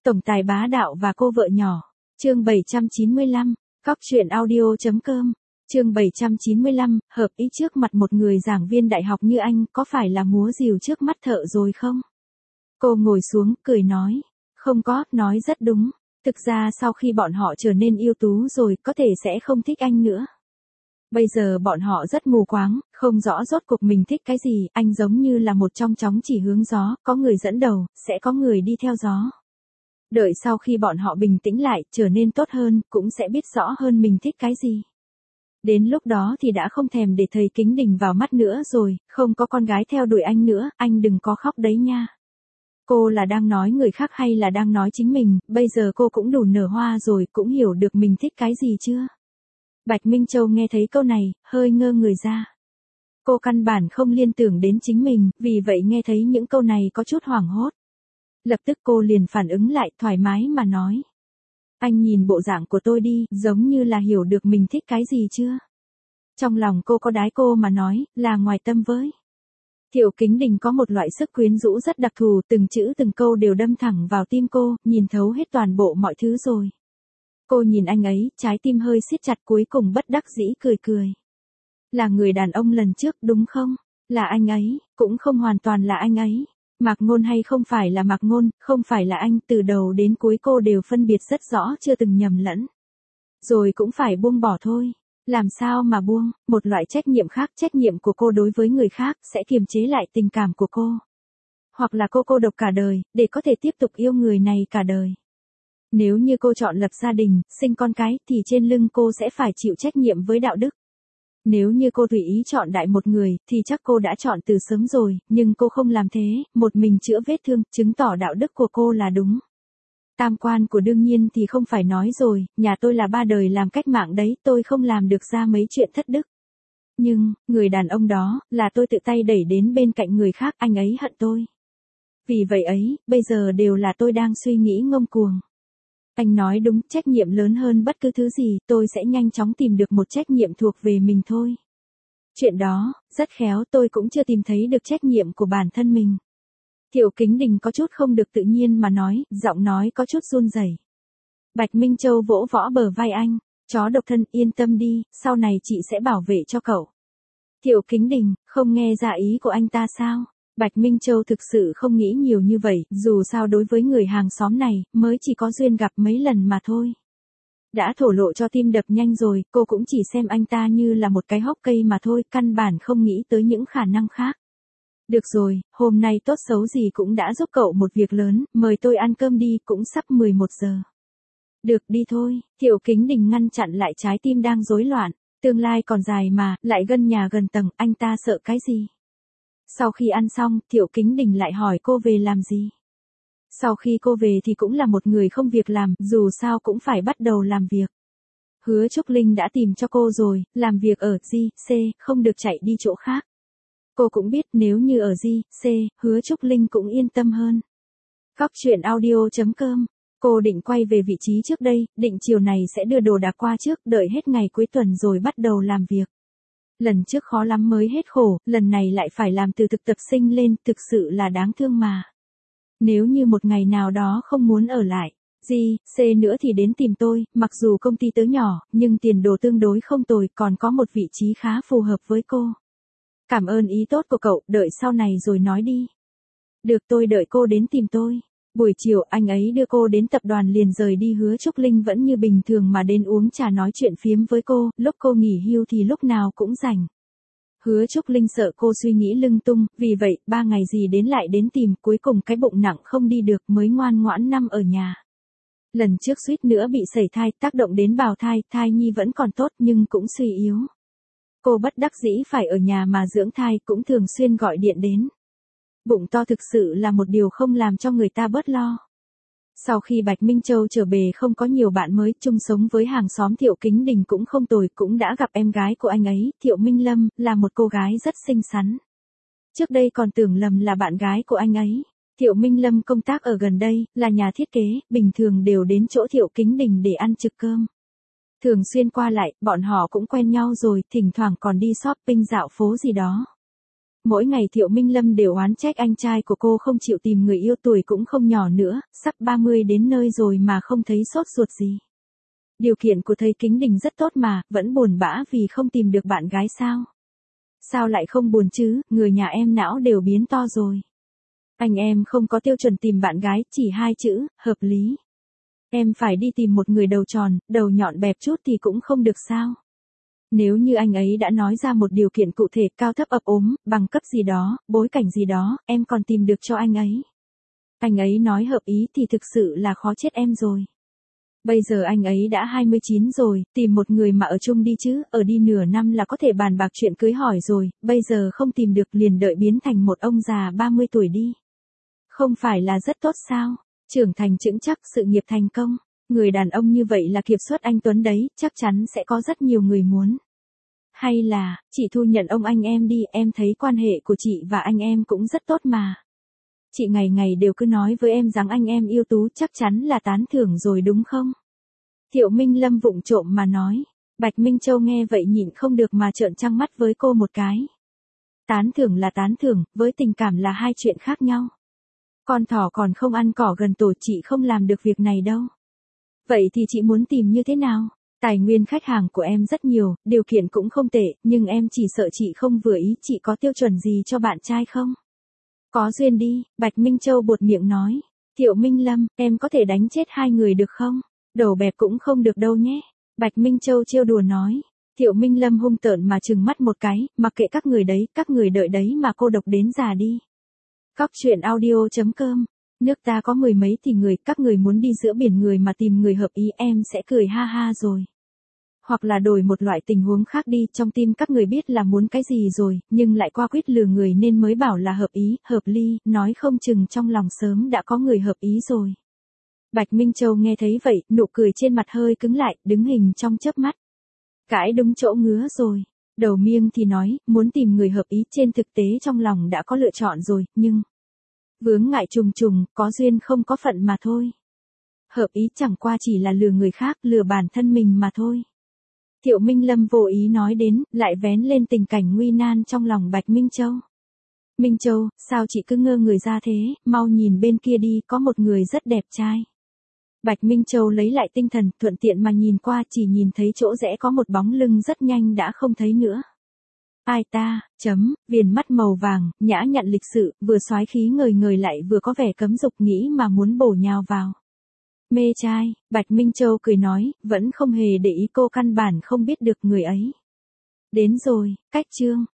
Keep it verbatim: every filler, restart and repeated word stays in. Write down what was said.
Tổng tài bá đạo và cô vợ nhỏ. Chương bảy trăm chín mươi lăm, Cóc truyện audio.com. Chương bảy trăm chín mươi lăm, hợp ý trước mặt một người giảng viên đại học như anh, có phải là múa rìu trước mắt thợ rồi không? Cô ngồi xuống, cười nói. Không có, nói rất đúng. Thực ra sau khi bọn họ trở nên ưu tú rồi, có thể sẽ không thích anh nữa. Bây giờ bọn họ rất mù quáng, không rõ rốt cuộc mình thích cái gì, anh giống như là một trong chóng chỉ hướng gió, có người dẫn đầu, sẽ có người đi theo gió. Đợi sau khi bọn họ bình tĩnh lại, trở nên tốt hơn, cũng sẽ biết rõ hơn mình thích cái gì. Đến lúc đó thì đã không thèm để thầy Kính Đình vào mắt nữa rồi, không có con gái theo đuổi anh nữa, anh đừng có khóc đấy nha. Cô là đang nói người khác hay là đang nói chính mình, bây giờ cô cũng đủ nở hoa rồi, cũng hiểu được mình thích cái gì chưa? Bạch Minh Châu nghe thấy câu này, hơi ngơ người ra. Cô căn bản không liên tưởng đến chính mình, vì vậy nghe thấy những câu này có chút hoảng hốt. Lập tức cô liền phản ứng lại, thoải mái mà nói. Anh nhìn bộ dạng của tôi đi, giống như là hiểu được mình thích cái gì chưa? Trong lòng cô có đái cô mà nói, là ngoài tâm với. Thiệu Kính Đình có một loại sức quyến rũ rất đặc thù, từng chữ từng câu đều đâm thẳng vào tim cô, nhìn thấu hết toàn bộ mọi thứ rồi. Cô nhìn anh ấy, trái tim hơi siết chặt, cuối cùng bất đắc dĩ cười cười. Là người đàn ông lần trước đúng không? Là anh ấy, cũng không hoàn toàn là anh ấy. Mạc Ngôn hay không phải là Mạc Ngôn, không phải là anh, từ đầu đến cuối cô đều phân biệt rất rõ, chưa từng nhầm lẫn. Rồi cũng phải buông bỏ thôi. Làm sao mà buông, một loại trách nhiệm khác, trách nhiệm của cô đối với người khác, sẽ kiềm chế lại tình cảm của cô. Hoặc là cô cô độc cả đời, để có thể tiếp tục yêu người này cả đời. Nếu như cô chọn lập gia đình, sinh con cái, thì trên lưng cô sẽ phải chịu trách nhiệm với đạo đức. Nếu như cô tùy ý chọn đại một người, thì chắc cô đã chọn từ sớm rồi, nhưng cô không làm thế, một mình chữa vết thương, chứng tỏ đạo đức của cô là đúng. Tam quan của đương nhiên thì không phải nói rồi, nhà tôi là ba đời làm cách mạng đấy, tôi không làm được ra mấy chuyện thất đức. Nhưng, người đàn ông đó, là tôi tự tay đẩy đến bên cạnh người khác, anh ấy hận tôi. Vì vậy ấy, bây giờ đều là tôi đang suy nghĩ ngông cuồng. Anh nói đúng, trách nhiệm lớn hơn bất cứ thứ gì, tôi sẽ nhanh chóng tìm được một trách nhiệm thuộc về mình thôi. Chuyện đó, rất khéo, tôi cũng chưa tìm thấy được trách nhiệm của bản thân mình. Thiệu Kính Đình có chút không được tự nhiên mà nói, giọng nói có chút run rẩy. Bạch Minh Châu vỗ võ bờ vai anh, chó độc thân, yên tâm đi, sau này chị sẽ bảo vệ cho cậu. Thiệu Kính Đình, không nghe ra ý của anh ta sao? Bạch Minh Châu thực sự không nghĩ nhiều như vậy, dù sao đối với người hàng xóm này, mới chỉ có duyên gặp mấy lần mà thôi. Đã thổ lộ cho tim đập nhanh rồi, cô cũng chỉ xem anh ta như là một cái hốc cây mà thôi, căn bản không nghĩ tới những khả năng khác. Được rồi, hôm nay tốt xấu gì cũng đã giúp cậu một việc lớn, mời tôi ăn cơm đi, cũng sắp mười một giờ. Được, đi thôi. Thiệu Kính Đình ngăn chặn lại trái tim đang rối loạn, tương lai còn dài mà, lại gần nhà gần tầng, anh ta sợ cái gì? Sau khi ăn xong, Thiệu Kính Đình lại hỏi cô về làm gì. Sau khi cô về thì cũng là một người không việc làm, dù sao cũng phải bắt đầu làm việc. Hứa Trúc Linh đã tìm cho cô rồi, làm việc ở G, C, không được chạy đi chỗ khác. Cô cũng biết nếu như ở G, C, Hứa Trúc Linh cũng yên tâm hơn. Cóc truyện audio.com. Cô định quay về vị trí trước đây, định chiều này sẽ đưa đồ đạc qua trước, đợi hết ngày cuối tuần rồi bắt đầu làm việc. Lần trước khó lắm mới hết khổ, lần này lại phải làm từ thực tập sinh lên, thực sự là đáng thương mà. Nếu như một ngày nào đó không muốn ở lại, G, C nữa thì đến tìm tôi, mặc dù công ty tớ nhỏ, nhưng tiền đồ tương đối không tồi, còn có một vị trí khá phù hợp với cô. Cảm ơn ý tốt của cậu, đợi sau này rồi nói đi. Được, tôi đợi cô đến tìm tôi. Buổi chiều anh ấy đưa cô đến tập đoàn liền rời đi. Hứa Trúc Linh vẫn như bình thường mà đến uống trà nói chuyện phiếm với cô, lúc cô nghỉ hưu thì lúc nào cũng rảnh. Hứa Trúc Linh sợ cô suy nghĩ lung tung, vì vậy, ba ngày gì đến lại đến tìm, cuối cùng cái bụng nặng không đi được mới ngoan ngoãn nằm ở nhà. Lần trước suýt nữa bị sẩy thai, tác động đến bào thai, thai nhi vẫn còn tốt nhưng cũng suy yếu. Cô bất đắc dĩ phải ở nhà mà dưỡng thai, cũng thường xuyên gọi điện đến. Bụng to thực sự là một điều không làm cho người ta bớt lo. Sau khi Bạch Minh Châu trở về không có nhiều bạn mới, chung sống với hàng xóm Thiệu Kính Đình cũng không tồi, cũng đã gặp em gái của anh ấy, Thiệu Minh Lâm, là một cô gái rất xinh xắn. Trước đây còn tưởng lầm là bạn gái của anh ấy. Thiệu Minh Lâm công tác ở gần đây, là nhà thiết kế, bình thường đều đến chỗ Thiệu Kính Đình để ăn trực cơm. Thường xuyên qua lại, bọn họ cũng quen nhau rồi, thỉnh thoảng còn đi shopping dạo phố gì đó. Mỗi ngày Thiệu Minh Lâm đều oán trách anh trai của cô không chịu tìm người yêu, tuổi cũng không nhỏ nữa, sắp ba mươi đến nơi rồi mà không thấy sốt ruột gì. Điều kiện của thầy Kính Đình rất tốt mà, vẫn buồn bã vì không tìm được bạn gái sao? Sao lại không buồn chứ, người nhà em não đều biến to rồi. Anh em không có tiêu chuẩn tìm bạn gái, chỉ hai chữ, hợp lý. Em phải đi tìm một người đầu tròn, đầu nhọn bẹp chút thì cũng không được sao? Nếu như anh ấy đã nói ra một điều kiện cụ thể, cao thấp ấp ốm, bằng cấp gì đó, bối cảnh gì đó, em còn tìm được cho anh ấy. Anh ấy nói hợp ý thì thực sự là khó chết em rồi. Bây giờ anh ấy đã hai mươi chín rồi, tìm một người mà ở chung đi chứ, ở đi nửa năm là có thể bàn bạc chuyện cưới hỏi rồi, bây giờ không tìm được liền đợi biến thành một ông già ba mươi tuổi đi. Không phải là rất tốt sao? Trưởng thành chững chắc, sự nghiệp thành công. Người đàn ông như vậy là kiệt xuất anh Tuấn đấy, chắc chắn sẽ có rất nhiều người muốn. Hay là, chị thu nhận ông anh em đi, em thấy quan hệ của chị và anh em cũng rất tốt mà. Chị ngày ngày đều cứ nói với em rằng anh em ưu tú, chắc chắn là tán thưởng rồi đúng không? Thiệu Minh Lâm vụng trộm mà nói. Bạch Minh Châu nghe vậy nhịn không được mà trợn trăng mắt với cô một cái. Tán thưởng là tán thưởng, với tình cảm là hai chuyện khác nhau. Con thỏ còn không ăn cỏ gần tổ, chị không làm được việc này đâu. Vậy thì chị muốn tìm như thế nào? Tài nguyên khách hàng của em rất nhiều, điều kiện cũng không tệ, nhưng em chỉ sợ chị không vừa ý. Chị có tiêu chuẩn gì cho bạn trai không? Có duyên đi, Bạch Minh Châu buột miệng nói. Thiệu Minh Lâm, em có thể đánh chết hai người được không? Đầu bẹp cũng không được đâu nhé. Bạch Minh Châu trêu đùa nói. Thiệu Minh Lâm hung tợn mà trừng mắt một cái, mặc kệ các người đấy, các người đợi đấy mà cô độc đến già đi. Cóc truyện audio chấm com. Nước ta có mười mấy tỷ người, các người muốn đi giữa biển người mà tìm người hợp ý, em sẽ cười ha ha rồi. Hoặc là đổi một loại tình huống khác đi, trong tim các người biết là muốn cái gì rồi, nhưng lại qua quýt lừa người nên mới bảo là hợp ý, hợp ly, nói không chừng trong lòng sớm đã có người hợp ý rồi. Bạch Minh Châu nghe thấy vậy, nụ cười trên mặt hơi cứng lại, đứng hình trong chớp mắt. Cãi đúng chỗ ngứa rồi. Đầu miêng thì nói, muốn tìm người hợp ý, trên thực tế trong lòng đã có lựa chọn rồi, nhưng vướng ngại trùng trùng, có duyên không có phận mà thôi. Hợp ý chẳng qua chỉ là lừa người khác, lừa bản thân mình mà thôi. Thiệu Minh Lâm vô ý nói đến, lại vén lên tình cảnh nguy nan trong lòng Bạch Minh Châu. Minh Châu, sao chị cứ ngơ người ra thế, mau nhìn bên kia đi, có một người rất đẹp trai. Bạch Minh Châu lấy lại tinh thần, thuận tiện mà nhìn qua, chỉ nhìn thấy chỗ rẽ có một bóng lưng, rất nhanh đã không thấy nữa. Ai ta, chấm, viền mắt màu vàng, nhã nhặn lịch sự, vừa soái khí ngời ngời lại vừa có vẻ cấm dục, nghĩ mà muốn bổ nhào vào. Mê trai, Bạch Minh Châu cười nói, vẫn không hề để ý cô, căn bản không biết được người ấy. Đến rồi, cách chương.